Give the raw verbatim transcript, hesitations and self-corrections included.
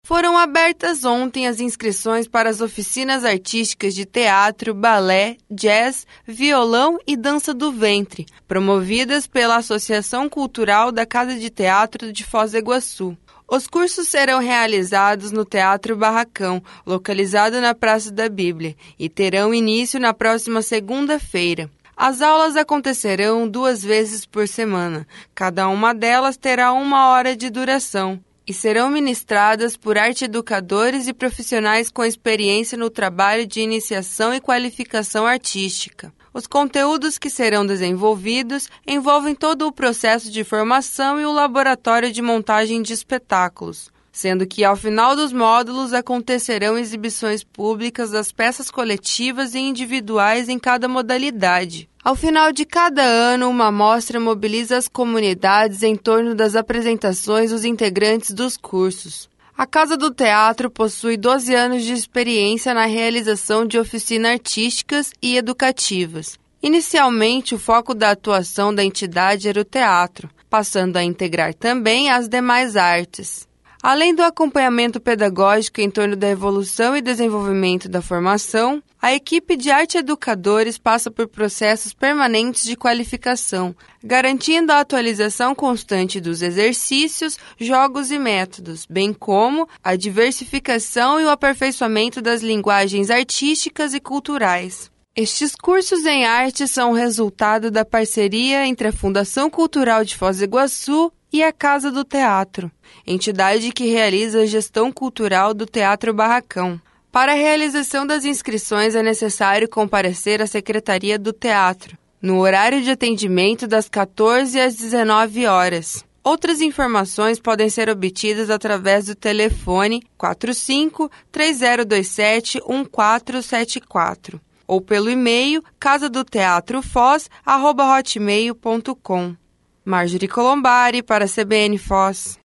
Foram abertas ontem as inscrições para as oficinas artísticas de teatro, balé, jazz, violão e dança do ventre, promovidas pela Associação Cultural da Casa de Teatro de Foz do Iguaçu. Os cursos serão realizados no Teatro Barracão, localizado na Praça da Bíblia, e terão início na próxima segunda-feira. As aulas acontecerão duas vezes por semana. Cada uma delas terá uma hora de duração e serão ministradas por arte-educadores e profissionais com experiência no trabalho de iniciação e qualificação artística. Os conteúdos que serão desenvolvidos envolvem todo o processo de formação e o laboratório de montagem de espetáculos, sendo que ao final dos módulos acontecerão exibições públicas das peças coletivas e individuais em cada modalidade. Ao final de cada ano, uma mostra mobiliza as comunidades em torno das apresentações dos integrantes dos cursos. A Casa do Teatro possui doze anos de experiência na realização de oficinas artísticas e educativas. Inicialmente, o foco da atuação da entidade era o teatro, passando a integrar também as demais artes. Além do acompanhamento pedagógico em torno da evolução e desenvolvimento da formação, a equipe de arte-educadores passa por processos permanentes de qualificação, garantindo a atualização constante dos exercícios, jogos e métodos, bem como a diversificação e o aperfeiçoamento das linguagens artísticas e culturais. Estes cursos em arte são o resultado da parceria entre a Fundação Cultural de Foz do Iguaçu e a Casa do Teatro, entidade que realiza a gestão cultural do Teatro Barracão. Para a realização das inscrições é necessário comparecer à Secretaria do Teatro, no horário de atendimento das quatorze às dezenove horas. Outras informações podem ser obtidas através do telefone quatro cinco, três zero dois sete, um quatro sete quatro ou pelo e-mail casadoteatrofoz arroba hotmail ponto com. Marjorie Colombari para a C B N Foz.